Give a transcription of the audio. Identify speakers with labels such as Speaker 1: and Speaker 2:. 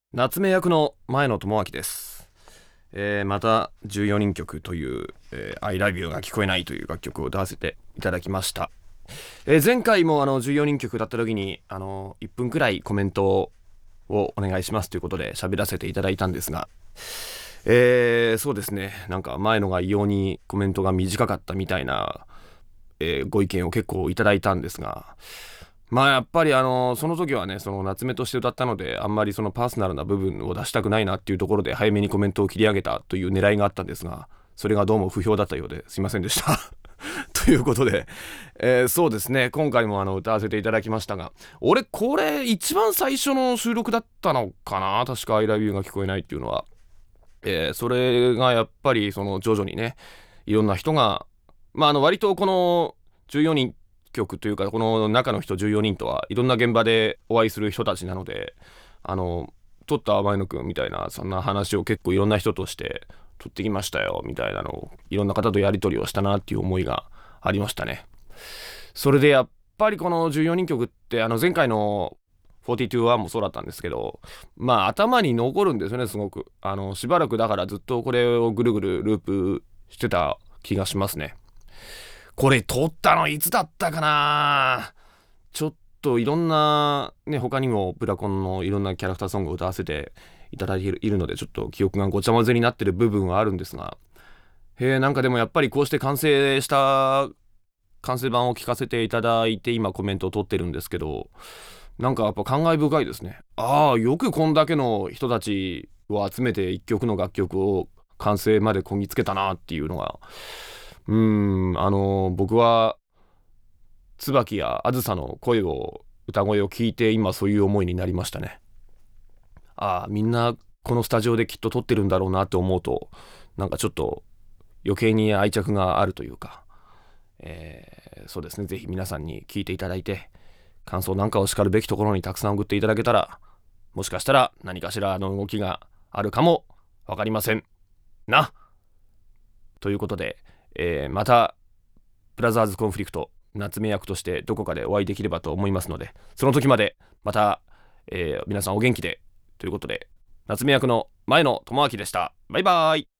Speaker 1: 夏目役の前野智明です。また14人曲という、I Love You が聞こえないという楽曲を歌わせていただきました。前回も14人曲だった時に1分くらいコメントをお願いしますということで喋らせていただいたんですが、そうですね、なんか前のが異様にコメントが短かったみたいな、ご意見を結構いただいたんですが、やっぱりその時はね、その夏目として歌ったので、あんまりそのパーソナルな部分を出したくないなっていうところで早めにコメントを切り上げたという狙いがあったんですが、それがどうも不評だったようですいませんでしたということで、そうですね、今回も歌わせていただきましたが、俺これ一番最初の収録だったのかな、確か I love you が聞こえないっていうのは。それがやっぱりその徐々にね、いろんな人が割とこの14人曲というか、この中の人14人とはいろんな現場でお会いする人たちなので、撮った前野くんみたいな、そんな話を結構いろんな人として撮ってきましたよみたいなのをいろんな方とやり取りをしたなっていう思いがありましたね。それでやっぱりこの14人曲って前回の42-1もそうだったんですけど、頭に残るんですよね、すごく。しばらくだからずっとこれをぐるぐるループしてた気がしますね。これ撮ったのいつだったかな。ちょっといろんなね、他にもブラコンのいろんなキャラクターソングを歌わせていただいているので、ちょっと記憶がごちゃ混ぜになってる部分はあるんですが、なんかでもやっぱりこうして完成した完成版を聞かせていただいて今コメントを取ってるんですけど、なんかやっぱ感慨深いですね。よくこんだけの人たちを集めて一曲の楽曲を完成までこぎつけたなっていうのが、僕は椿やあずさの歌声を聞いて今そういう思いになりましたね。みんなこのスタジオできっと撮ってるんだろうなって思うと、なんかちょっと余計に愛着があるというか、そうですね、ぜひ皆さんに聞いていただいて、感想なんかを叱るべきところにたくさん送っていただけたら、もしかしたら何かしらの動きがあるかもわかりませんな。ということで、またブラザーズコンフリクト夏目役としてどこかでお会いできればと思いますので、その時までまた、皆さんお元気でということで、夏目役の前野智明でした。バイバーイ。